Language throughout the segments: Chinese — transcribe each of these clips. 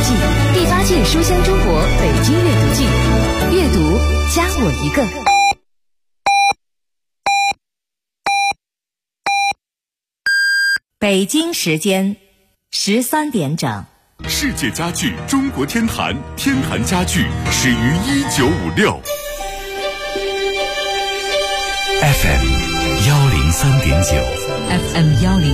季，第8届书香中国北京阅读季，阅读加我一个。 北京时间13点整。 世界家具中国天坛，天坛家具始于1956。 FM 103.9 FM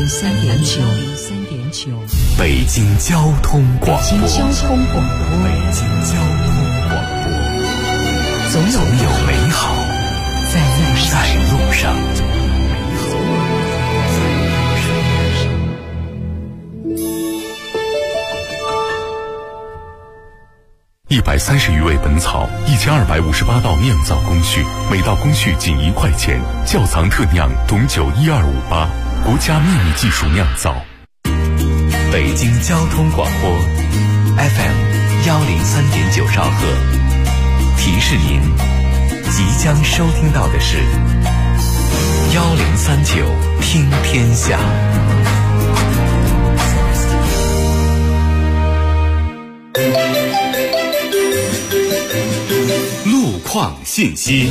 103.9 北京交通广播。 北京交通广播。 北京交通广播。总有美好在路上。130余味本草，1258道酿造工序，每道工序仅1块钱。窖藏特酿董酒12588，国家秘密技术酿造。北京交通广播 FM 103.9兆赫，提示您即将收听到的是1039听天下。路况信息。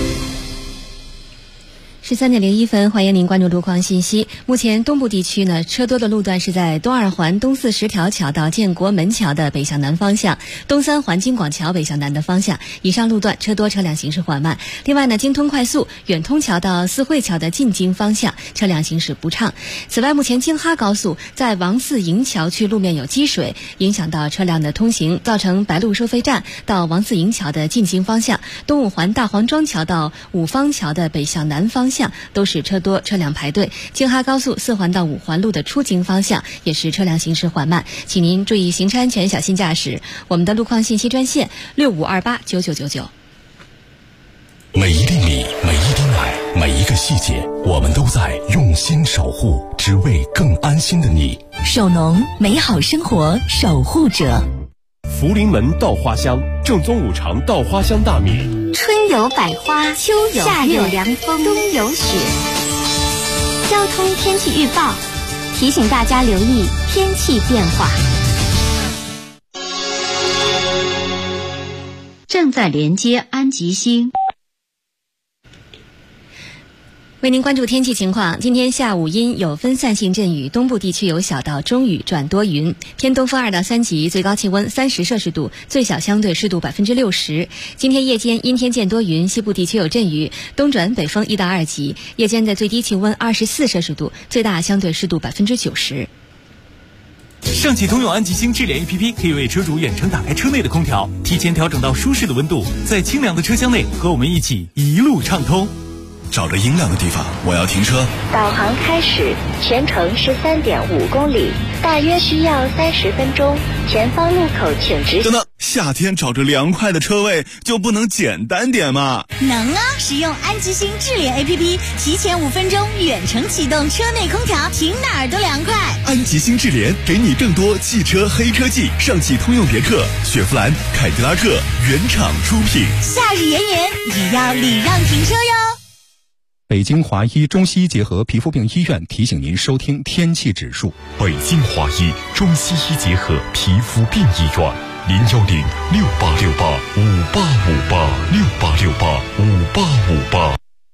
13点01分，欢迎您关注路况信息。目前东部地区呢，车多的路段是在东2环东410条桥到建国门桥的北向南方向，东3环京广桥北向南的方向，以上路段车多，车辆行驶缓慢。另外呢，京通快速远通桥到四惠桥的进京方向车辆行驶不畅。此外，目前京哈高速在王寺营桥区路面有积水，影响到车辆的通行，造成白鹿收费站到王寺营桥的进京方向，东5环大黄庄桥到五方桥的北向南方向都是车多，车辆排队。京哈高速4环到5环路的出京方向也是车辆行驶缓慢，请您注意行车安全，小心驾驶。我们的路况信息专线65289999。 每一粒米，每一滴奶，每一个细节，我们都在用心守护，只为更安心的你。 首农，美好生活守护者。 福临门稻花香，正宗5常稻花香大米。 春有百花，秋有夏有凉风，冬有雪。交通天气预报提醒大家留意天气变化。 正在连接安吉星。 为您关注天气情况，今天下午阴有分散性阵雨，东部地区有小到中雨转多云，偏东风2到3级，最高气温30摄氏度，最小相对湿度60%。今天夜间阴天见多云，西部地区有阵雨，东转北风1到2级，夜间的最低气温24摄氏度，最大相对湿度90%。 上汽通用安吉星智联 APP 可以为车主远程打开车内的空调，提前调整到舒适的温度，在清凉的车厢内和我们一起一路畅通。 找个阴凉的地方，我要停车。 导航开始，全程13.5公里，大约需要30分钟。前方路口请直行。 等等，夏天找着凉快的车位就不能简单点吗？ 能啊！使用安吉星智联 APP， 提前5分钟远程启动车内空调，停哪儿都凉快。 安吉星智联给你更多汽车黑科技，上汽通用别克、雪佛兰、凯迪拉克原厂出品。 夏日炎炎，也要礼让停车哟。 北京华医中西医结合皮肤病医院提醒您收听天气指数。 北京华医中西医结合皮肤病医院，0106868585858，686858。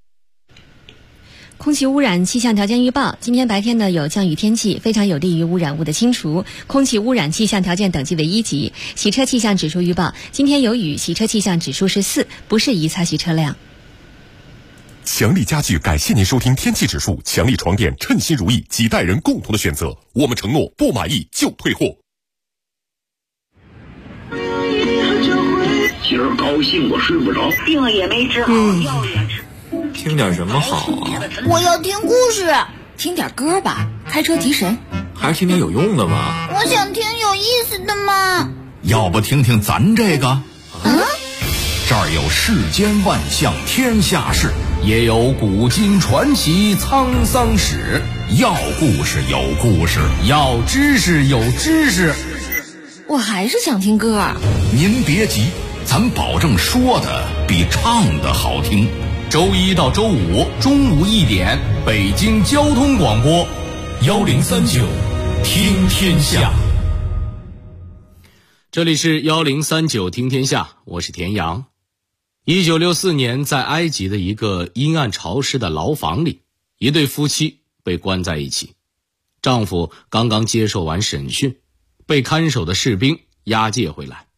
空气污染气象条件预报，今天白天呢有降雨天气，非常有利于污染物的清除。空气污染气象条件等级为1级。洗车气象指数预报，今天有雨，洗车气象指数是4，不适宜擦洗车辆。 强力家具感谢您收听天气指数，强力床垫称心如意，几代人共同的选择，我们承诺不满意就退货。 今儿高兴我睡不着，病也没治好，药也吃。 听点什么好啊？ 我要听故事。 听点歌吧，开车提神。 还是听点有用的吧。 我想听有意思的嘛。 要不听听咱这个？这儿有世间万象天下事，也有古今传奇沧桑史。要故事有故事，要知识有知识。 我还是想听歌。 您别急，咱保证说的比唱的好听。周一到周五中午1点，北京交通广播1039听天下。 这里是1039听天下，我是田阳。1964年，在埃及的一个阴暗潮湿的牢房里，一对夫妻被关在一起。丈夫刚刚接受完审讯，被看守的士兵押解回来。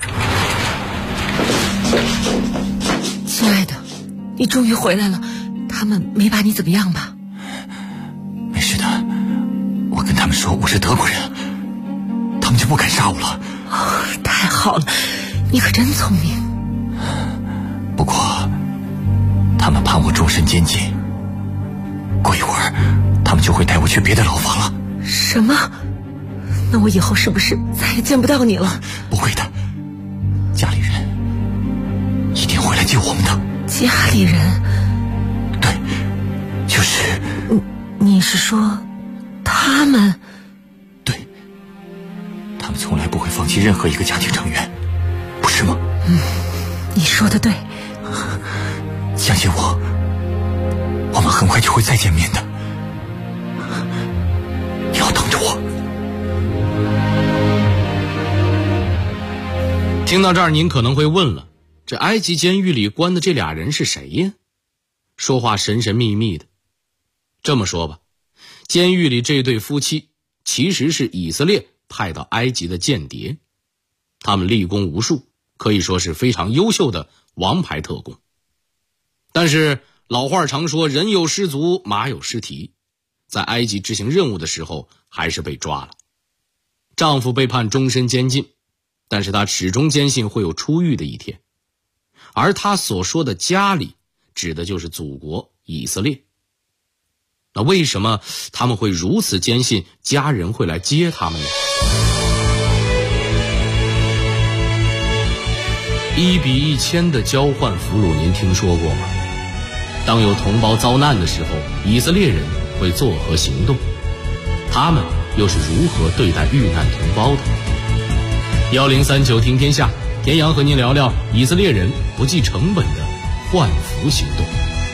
亲爱的，你终于回来了，他们没把你怎么样吧？ 没事的，我跟他们说我是德国人，他们就不敢杀我了。 太好了，你可真聪明。 不过他们判我终身监禁，过一会儿他们就会带我去别的牢房了。 什么？那我以后是不是再也见不到你了？ 不会的，家里人一定会来救我们的。 家里人？ 对，就是你是说他们？ 对，他们从来不会放弃任何一个家庭成员，不是吗？ 你说的对， 相信我，我们很快就会再见面的。你要等着我。 听到这儿，您可能会问了，这埃及监狱里关的这俩人是谁呀？说话神神秘秘的。这么说吧，监狱里这对夫妻其实是以色列派到埃及的间谍，他们立功无数，可以说是非常优秀的王牌特工。但是老话常说，人有失足，马有失蹄，在埃及执行任务的时候还是被抓了。丈夫被判终身监禁，但是他始终坚信会有出狱的一天。而他所说的家里，指的就是祖国以色列。那为什么他们会如此坚信家人会来接他们呢？1比1000的交换俘虏，您听说过吗？当有同胞遭难的时候，以色列人会作何行动？他们又是如何对待遇难同胞的？1039听天下，田阳和您聊聊以色列人不计成本的换俘行动。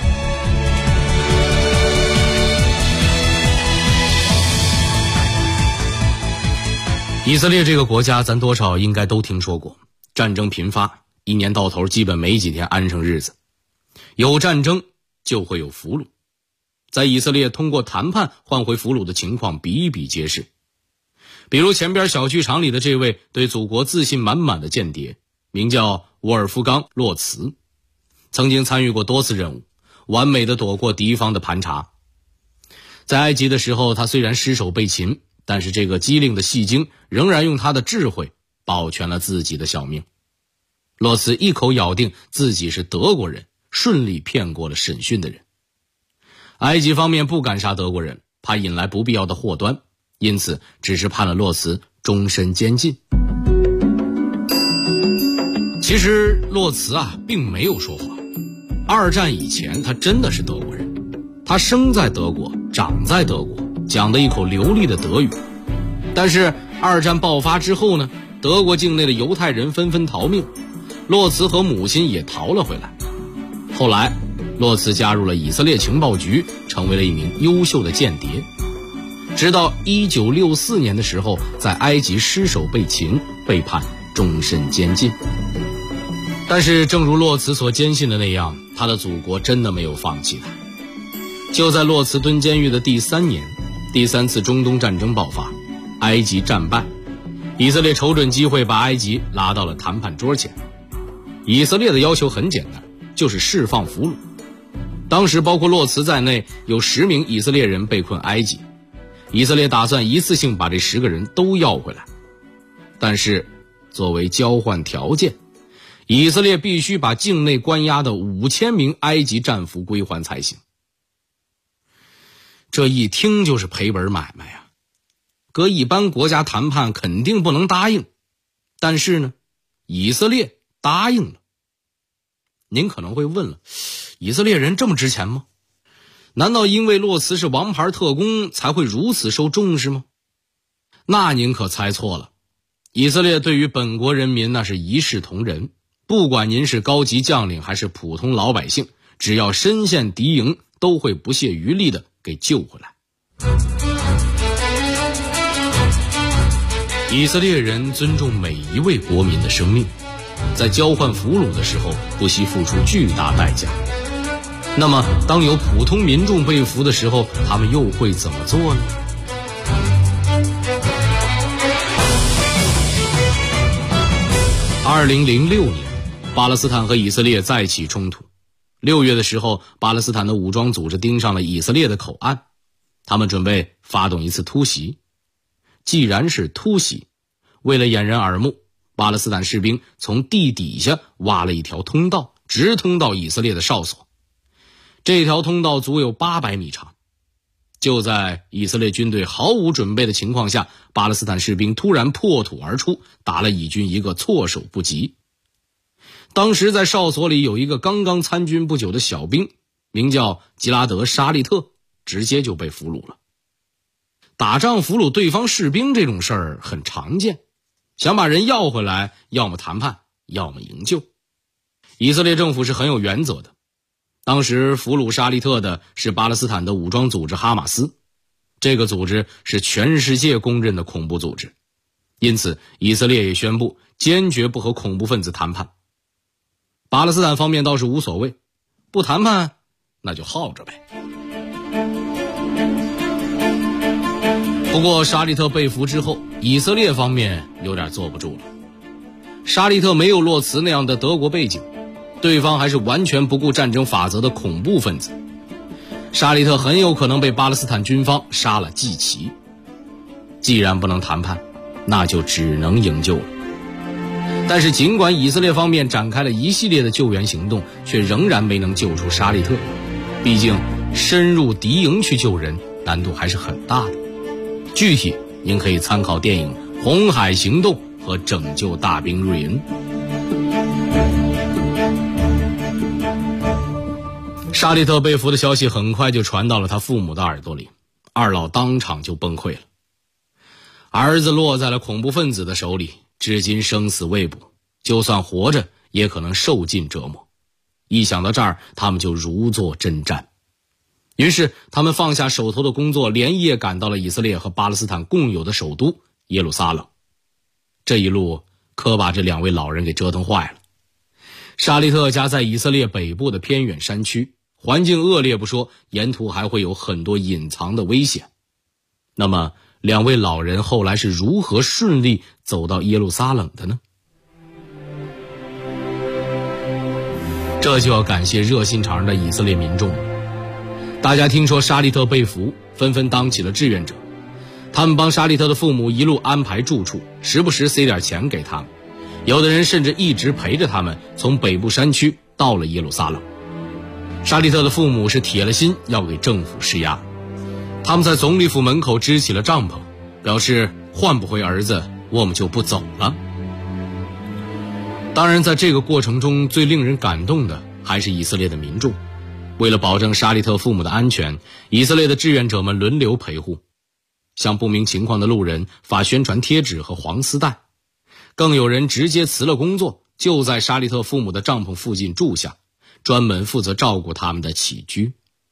以色列这个国家咱多少应该都听说过，战争频发，一年到头基本没几天安生日子。有战争就会有俘虏，在以色列通过谈判换回俘虏的情况比比皆是。比如前边小剧场里的这位对祖国自信满满的间谍，名叫沃尔夫冈·洛茨，曾经参与过多次任务，完美的躲过敌方的盘查。在埃及的时候，他虽然失手被擒，但是这个机灵的戏精仍然用他的智慧保全了自己的小命。洛茨一口咬定自己是德国人，顺利骗过了审讯的人。埃及方面不敢杀德国人，怕引来不必要的祸端，因此只是判了洛茨终身监禁。其实洛茨并没有说谎，二战以前他真的是德国人，他生在德国，长在德国，讲的一口流利的德语。但是二战爆发之后呢，德国境内的犹太人纷纷逃命，洛茨和母亲也逃了回来。后来洛茨加入了以色列情报局，成为了一名优秀的间谍，直到1964年的时候在埃及失手被擒，被判终身监禁。但是正如洛茨所坚信的那样，他的祖国真的没有放弃他。就在洛茨蹲监狱的第3年，第3次中东战争爆发，埃及战败，以色列瞅准机会把埃及拉到了谈判桌前。以色列的要求很简单，就是释放俘虏。当时包括洛茨在内，有10名以色列人被困埃及，以色列打算一次性把这10个人都要回来。但是作为交换条件，以色列必须把境内关押的5000名埃及战俘归还才行。这一听就是赔本买卖啊！搁一般国家谈判肯定不能答应，但是呢，以色列答应了。您可能会问了，以色列人这么值钱吗？难道因为洛茨是王牌特工才会如此受重视吗？那您可猜错了。以色列对于本国人民那是一视同仁，不管您是高级将领还是普通老百姓，只要身陷敌营，都会不懈余力的给救回来。 以色列人尊重每一位国民的生命，在交换俘虏的时候不惜付出巨大代价。那么当有普通民众被俘的时候，他们又会怎么做呢？2006年，巴勒斯坦和以色列再起冲突。6月的时候，巴勒斯坦的武装组织盯上了以色列的口岸，他们准备发动一次突袭。既然是突袭，为了掩人耳目，巴勒斯坦士兵从地底下挖了一条通道，直通到以色列的哨所。这条通道足有800米长。就在以色列军队毫无准备的情况下，巴勒斯坦士兵突然破土而出，打了以军一个措手不及。当时在哨所里有一个刚刚参军不久的小兵，名叫吉拉德·沙利特，直接就被俘虏了。打仗俘虏对方士兵这种事儿很常见，想把人要回来，要么谈判，要么营救。以色列政府是很有原则的。当时俘虏沙利特的是巴勒斯坦的武装组织哈马斯，这个组织是全世界公认的恐怖组织，因此以色列也宣布坚决不和恐怖分子谈判。巴勒斯坦方面倒是无所谓，不谈判那就耗着呗。不过沙利特被俘之后，以色列方面有点坐不住了。沙利特没有洛茨那样的德国背景，对方还是完全不顾战争法则的恐怖分子，沙利特很有可能被巴勒斯坦军方杀了祭旗。既然不能谈判，那就只能营救了。但是尽管以色列方面展开了一系列的救援行动，却仍然没能救出沙利特。毕竟深入敌营去救人难度还是很大的。具体您可以参考电影《红海行动》和《拯救大兵瑞恩》。沙利特被俘的消息很快就传到了他父母的耳朵里，二老当场就崩溃了。儿子落在了恐怖分子的手里，至今生死未卜，就算活着也可能受尽折磨。一想到这儿，他们就如坐针毡。于是他们放下手头的工作，连夜赶到了以色列和巴勒斯坦共有的首都耶路撒冷。这一路可把这2位老人给折腾坏了。沙利特家在以色列北部的偏远山区，环境恶劣不说，沿途还会有很多隐藏的危险。那么2位老人后来是如何顺利走到耶路撒冷的呢？这就要感谢热心肠的以色列民众了。大家听说沙利特被俘，纷纷当起了志愿者。他们帮沙利特的父母一路安排住处，时不时塞点钱给他们。有的人甚至一直陪着他们从北部山区到了耶路撒冷。沙利特的父母是铁了心要给政府施压，他们在总理府门口支起了帐篷，表示换不回儿子，我们就不走了。当然在这个过程中最令人感动的还是以色列的民众。为了保证沙利特父母的安全，以色列的志愿者们轮流陪护，向不明情况的路人发宣传贴纸和黄丝带，更有人直接辞了工作，就在沙利特父母的帐篷附近住下，专门负责照顾他们的起居。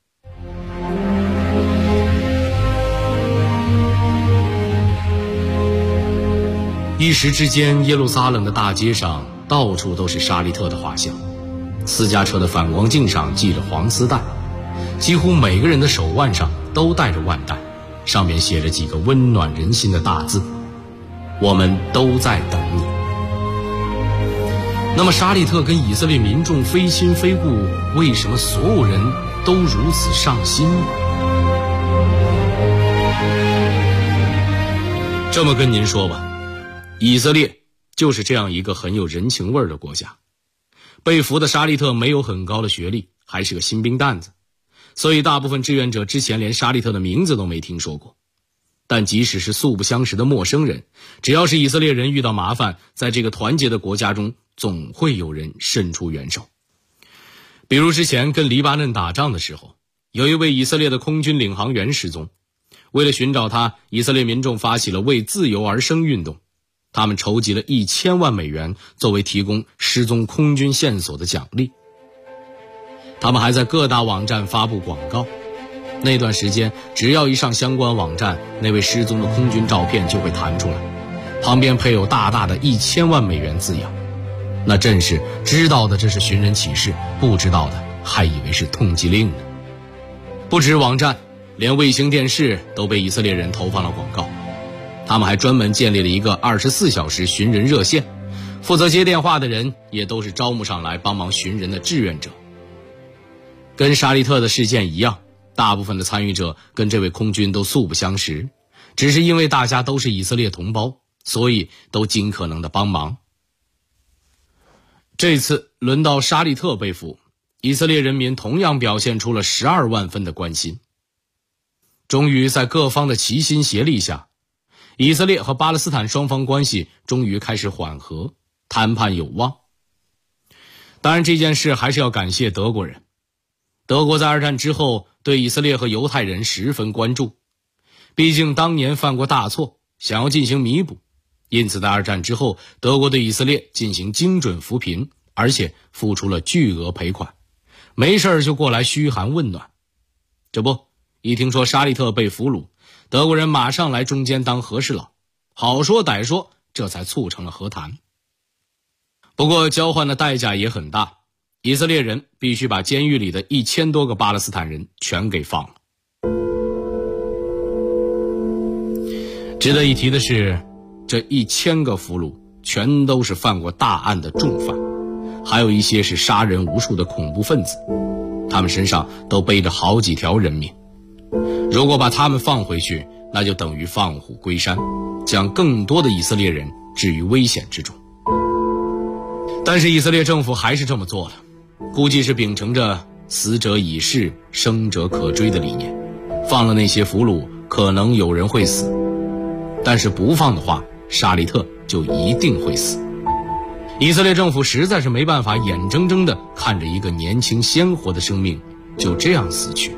一时之间，耶路撒冷的大街上到处都是沙利特的画像，私家车的反光镜上系着黄丝带，几乎每个人的手腕上都戴着腕带，上面写着几个温暖人心的大字：我们都在等你。那么沙利特跟以色列民众非亲非故，为什么所有人都如此上心呢？这么跟您说吧，以色列就是这样一个很有人情味的国家。被俘的沙利特没有很高的学历，还是个新兵蛋子，所以大部分志愿者之前连沙利特的名字都没听说过。但即使是素不相识的陌生人，只要是以色列人遇到麻烦，在这个团结的国家中总会有人伸出援手。比如之前跟黎巴嫩打仗的时候，有一位以色列的空军领航员失踪，为了寻找他，以色列民众发起了为自由而生运动，他们筹集了1000万美元作为提供失踪空军线索的奖励。他们还在各大网站发布广告，那段时间只要一上相关网站，那位失踪的空军照片就会弹出来， 旁边配有大大的1000万美元字样。那正是知道的这是寻人启事，不知道的还以为是通缉令呢。不止网站，连卫星电视都被以色列人投放了广告。他们还专门建立了一个24小时寻人热线，负责接电话的人也都是招募上来帮忙寻人的志愿者。跟沙利特的事件一样，大部分的参与者跟这位空军都素不相识，只是因为大家都是以色列同胞，所以都尽可能的帮忙。这次轮到沙利特被俘，以色列人民同样表现出了12万分的关心。终于在各方的齐心协力下，以色列和巴勒斯坦双方关系终于开始缓和，谈判有望。当然这件事还是要感谢德国人。德国在二战之后对以色列和犹太人十分关注，毕竟当年犯过大错，想要进行弥补，因此在二战之后，德国对以色列进行精准扶贫，而且付出了巨额赔款，没事就过来嘘寒问暖。这不，一听说沙利特被俘虏，德国人马上来中间当和事佬，好说歹说，这才促成了和谈。不过交换的代价也很大，以色列人必须把监狱里的1000多个巴勒斯坦人全给放了。值得一提的是，这1000个俘虏全都是犯过大案的重犯，还有一些是杀人无数的恐怖分子，他们身上都背着好几条人命。如果把他们放回去，那就等于放虎归山，将更多的以色列人置于危险之中。但是以色列政府还是这么做了，估计是秉承着死者已逝，生者可追的理念，放了那些俘虏，可能有人会死，但是不放的话，沙利特就一定会死。以色列政府实在是没办法眼睁睁地看着一个年轻鲜活的生命就这样死去。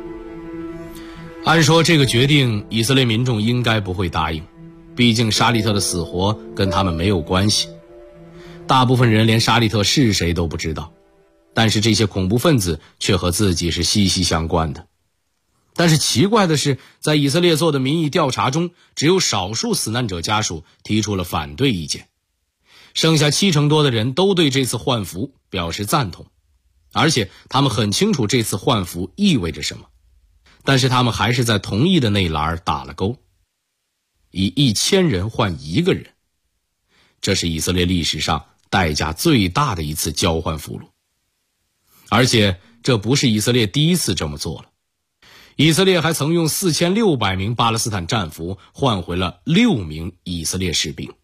按说这个决定以色列民众应该不会答应，毕竟沙利特的死活跟他们没有关系，大部分人连沙利特是谁都不知道，但是这些恐怖分子却和自己是息息相关的。但是奇怪的是，在以色列做的民意调查中，只有少数死难者家属提出了反对意见，剩下70%多的人都对这次换俘表示赞同，而且他们很清楚这次换俘意味着什么，但是他们还是在同意的那栏打了勾，以1000人换1个人，这是以色列历史上代价最大的一次交换俘虏。而且这不是以色列第一次这么做了，以色列还曾用4600名巴勒斯坦战俘换回了6名以色列士兵。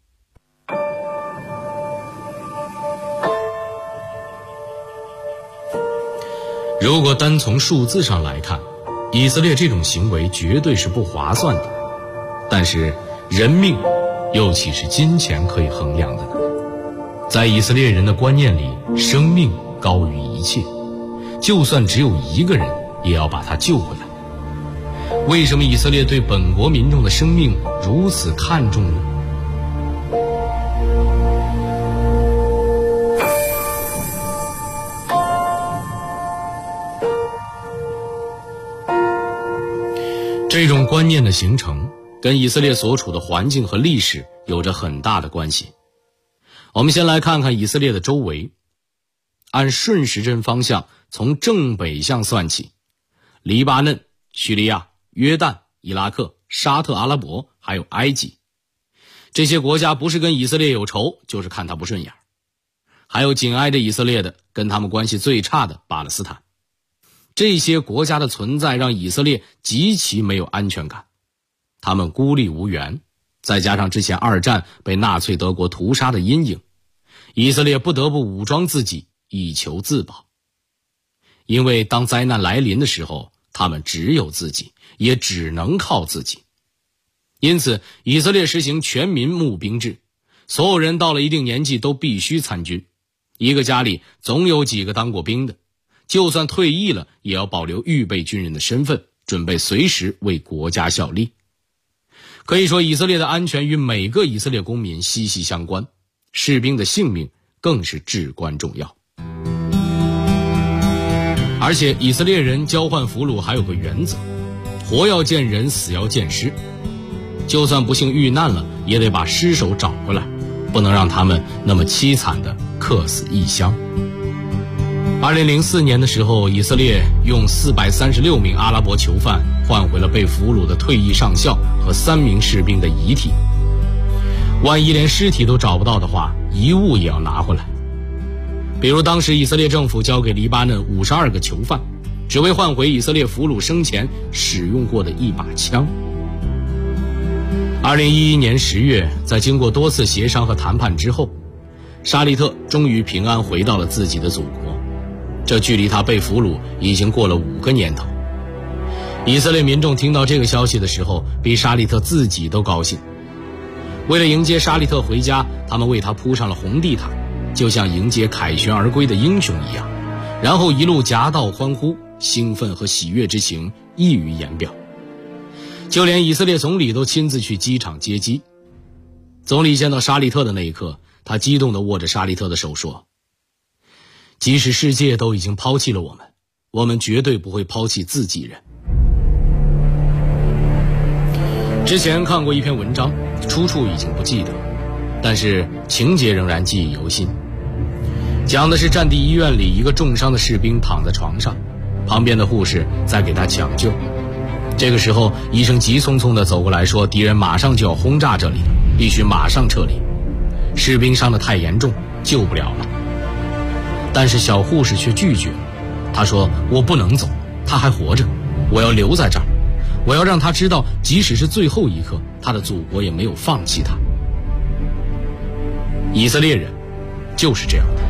如果单从数字上来看，以色列这种行为绝对是不划算的，但是人命又岂是金钱可以衡量的呢？在以色列人的观念里，生命高于一切，就算只有1个人也要把他救回来。为什么以色列对本国民众的生命如此看重呢？这种观念的形成跟以色列所处的环境和历史有着很大的关系。我们先来看看以色列的周围，按顺时针方向从正北向算起，黎巴嫩、叙利亚、约旦、伊拉克、沙特阿拉伯还有埃及，这些国家不是跟以色列有仇，就是看他不顺眼。还有紧挨着以色列的跟他们关系最差的巴勒斯坦。这些国家的存在让以色列极其没有安全感，他们孤立无援，再加上之前二战被纳粹德国屠杀的阴影，以色列不得不武装自己以求自保。因为当灾难来临的时候，他们只有自己，也只能靠自己。因此以色列实行全民募兵制，所有人到了一定年纪都必须参军，一个家里总有几个当过兵的，就算退役了也要保留预备军人的身份，准备随时为国家效力。可以说以色列的安全与每个以色列公民息息相关，士兵的性命更是至关重要。而且以色列人交换俘虏还有个原则，活要见人，死要见尸。 就算不幸遇难了，也得把尸首找回来，不能让他们那么凄惨地客死异乡。2004年的时候，以色列用436名阿拉伯囚犯换回了被俘虏的退役上校和3名士兵的遗体。万一连尸体都找不到的话，遗物也要拿回来。比如当时以色列政府交给黎巴嫩52个囚犯，只为换回以色列俘虏生前使用过的一把枪。2011年10月，在经过多次协商和谈判之后，沙利特终于平安回到了自己的祖国。这距离他被俘虏已经过了5个年头。以色列民众听到这个消息的时候，比沙利特自己都高兴。为了迎接沙利特回家，他们为他铺上了红地毯，就像迎接凯旋而归的英雄一样，然后一路夹道欢呼，兴奋和喜悦之情溢于言表。就连以色列总理都亲自去机场接机。总理见到沙利特的那一刻，他激动地握着沙利特的手说，即使世界都已经抛弃了我们，我们绝对不会抛弃自己人。之前看过一篇文章，出处已经不记得，但是情节仍然记忆犹新。讲的是战地医院里一个重伤的士兵躺在床上，旁边的护士在给他抢救。这个时候，医生急匆匆地走过来说，敌人马上就要轰炸这里了，必须马上撤离。士兵伤得太严重，救不了了。但是小护士却拒绝，她说，我不能走，他还活着，我要留在这儿，我要让他知道，即使是最后一刻，他的祖国也没有放弃他。以色列人就是这样的。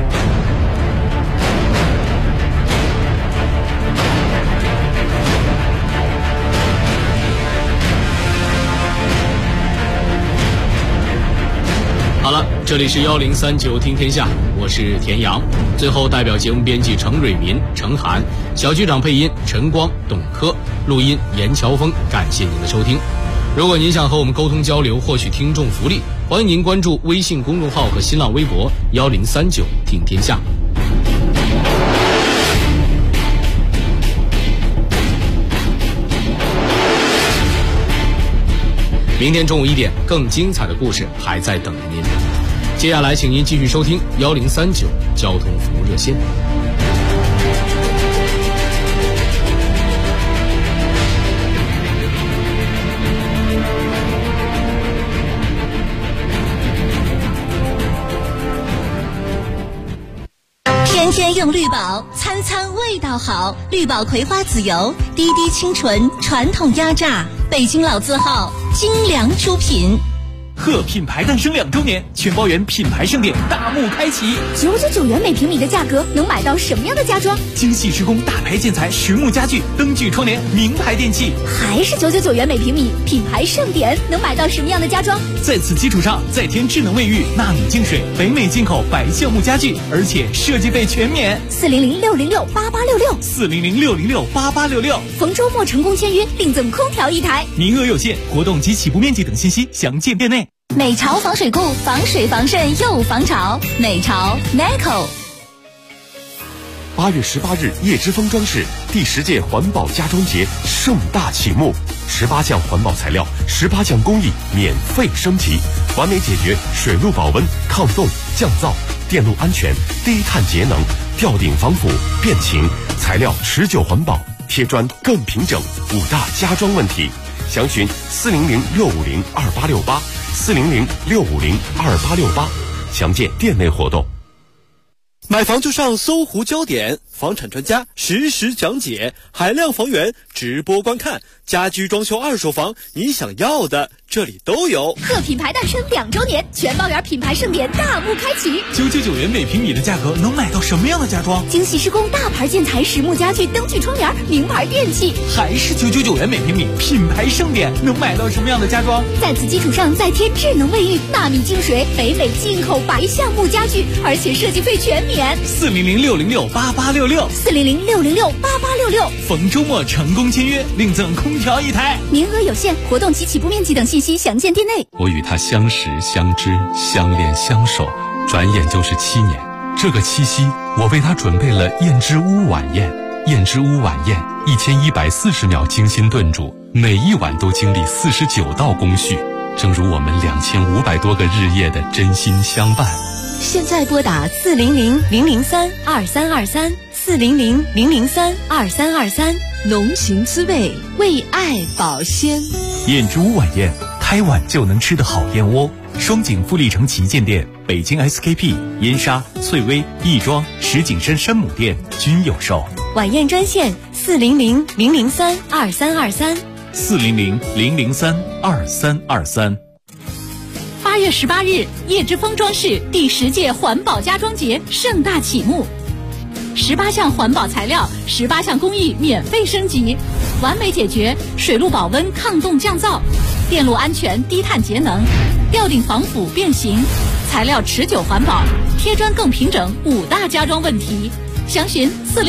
好了，这里是1039听天下，我是田阳。最后代表节目编辑程蕊民、程涵，小局长配音陈光、董珂，录音严乔峰。感谢您的收听。如果您想和我们沟通交流，获取听众福利，欢迎您关注微信公众号和新浪微博1039听天下。明天中午1点，更精彩的故事还在等着您。接下来，请您继续收听1039交通服务热线。 天天用绿宝，餐餐味道好。绿宝葵花籽油，滴滴清纯，传统压榨，北京老字号，精良出品。 贺品牌诞生2周年，全包圆品牌盛典大幕开启。 999元每平米的价格，能买到什么样的家装？ 精细施工，大牌建材，实木家具，灯具窗帘，名牌电器。 还是999元每平米，品牌盛典，能买到什么样的家装？ 在此基础上，再添智能卫浴、纳米净水、北美进口白橡木家具，而且设计费全免。 400-606-8866，400-606-8866。逢周末成功签约，另赠空调1台， 名额有限，活动及起步面积等信息详见店内。 美潮防水库，防水防渗又防潮。美潮 NECO。 8月18日，叶之峰装饰第10届环保家装节盛大启幕，18项环保材料，18项工艺免费升级，完美解决水路保温、抗冻、降噪、电路安全、低碳节能、吊顶防腐、变形，材料持久环保，贴砖更平整，5大家装问题。详询400-650-2868，400-650-2868，详见店内活动。 买房就上搜狐焦点，房产专家实时讲解，海量房源直播观看，家居装修二手房，你想要的这里都有。 贺品牌诞生2周年，全包圆品牌盛典大幕开启。 999元每平米的价格，能买到什么样的家装？ 精细施工，大牌建材，实木家具，灯具窗帘，名牌电器。 还是999元每平米，品牌盛典，能买到什么样的家装？ 在此基础上再添智能卫浴、纳米净水、北美进口白橡木家具，而且设计费全免。 400-606-8866，400-606-8866。逢周末成功签约，另赠空调1台， 名额有限，活动及起步面积等信息详见店内。 我与他相识、相知、相恋、相守，转眼就是7年。这个7夕，我为他准备了燕之屋晚宴。燕之屋晚宴，1140秒精心炖煮， 每一晚都经历49道工序，正如我们2500多个日夜的真心相伴。 现在拨打400-003-2323，400-003-2323，浓情滋味，为爱保鲜。 燕之屋晚宴，开碗就能吃的好燕窝。双井富力城旗舰店、北京 SKP、燕莎、翠微、亦庄、石景山山姆店均有售。 晚宴专线 400-003-2323，400-003-2323。 8月18日，叶之峰装饰第10届环保家装节盛大启幕，18项环保材料，18项工艺免费升级，完美解决水路保温抗冻降噪、电路安全低碳节能、吊顶防腐变形、材料持久环保、贴砖更平整5大家装问题。详询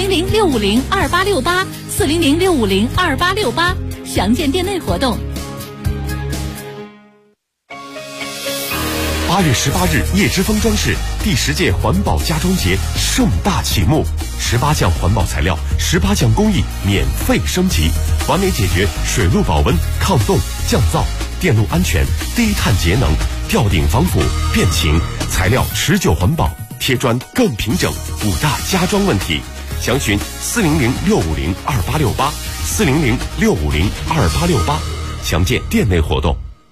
400-650-2868，400-650-2868，详见店内活动。 8月18日，叶之峰装饰第10届环保家装节盛大启幕，18项环保材料，18项工艺免费升级，完美解决水路保温、抗冻、降噪、电路安全、低碳节能、吊顶防腐、变形、材料持久环保、贴砖更平整5大家装问题。详询400-650-2868，400-650-2868，详见店内活动。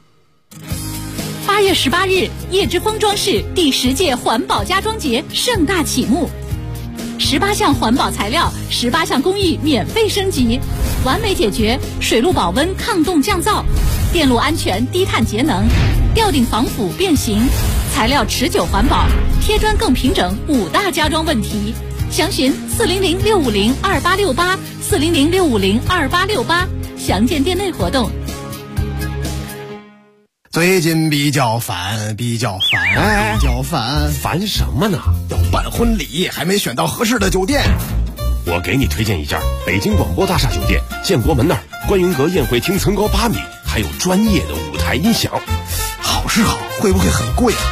8月18日，叶之峰装饰第10届环保家装节盛大启幕，18项环保材料，18项工艺免费升级，完美解决水路保温抗冻降噪、电路安全低碳节能、吊顶防腐变形、材料持久环保、贴砖更平整5大家装问题。详询400-650-2868，400-650-2868，详见店内活动。 最近比较烦， 烦什么呢？ 要办婚礼，还没选到合适的酒店。 我给你推荐一家北京广播大厦酒店，建国门那儿，观云阁宴会厅层高8米，还有专业的舞台音响。 好是好，会不会很贵啊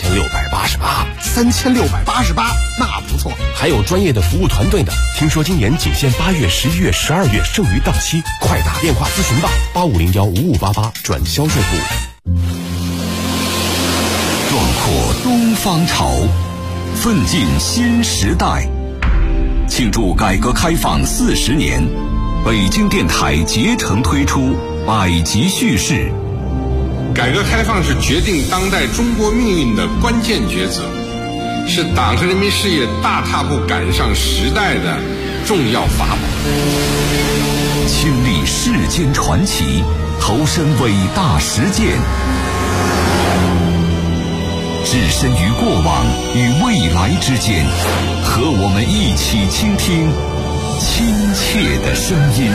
？3688，那不错。 还有专业的服务团队呢。听说今年仅限8月、11月、12月，剩余档期，快打电话咨询吧，8501-5588转销售部。 壮阔东方潮，奋进新时代。庆祝改革开放40年，北京电台竭诚推出百集叙事。 改革开放是决定当代中国命运的关键抉择，是党和人民事业大踏步赶上时代的重要法宝。 亲历世间传奇，投身伟大实践，置身于过往与未来之间，和我们一起倾听亲切的声音。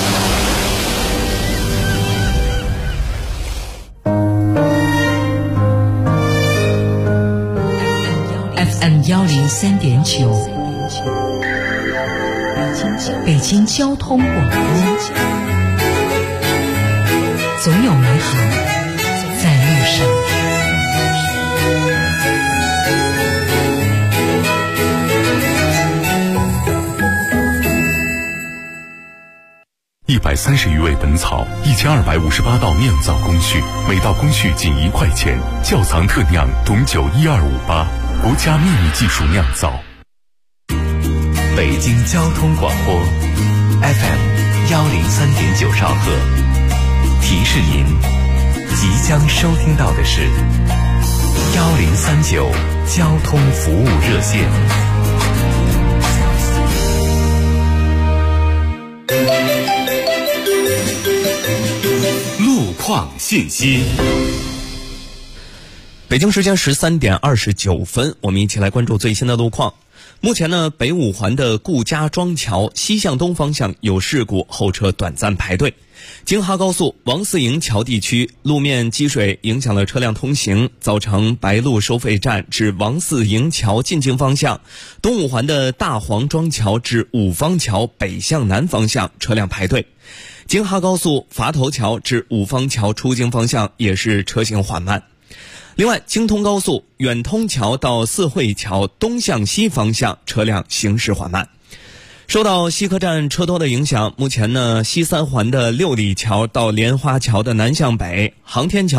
FM 103.9，北京交通广播，总有美好在路上。 130余味本草，1258道酿造工序，每道工序仅1块钱，窖藏特酿董酒12588，国家秘密技术酿造。 北京交通广播 FM 103.9兆赫，提示您即将收听到的是1039交通服务热线。 路况信息。 北京时间13点29分，我们一起来关注最新的路况。目前呢，北五环的顾家庄桥西向东方向有事故，后车短暂排队。京哈高速王四营桥地区路面积水影响了车辆通行，造成白鹿收费站至王四营桥进京方向，东五环的大黄庄桥至五方桥北向南方向车辆排队。京哈高速垡头桥至五方桥出京方向也是车行缓慢。另外，京通高速远通桥到四惠桥东向西方向车辆行驶缓慢。 受到西客站车多的影响，目前呢，西三环的六里桥到莲花桥的南向北、航天桥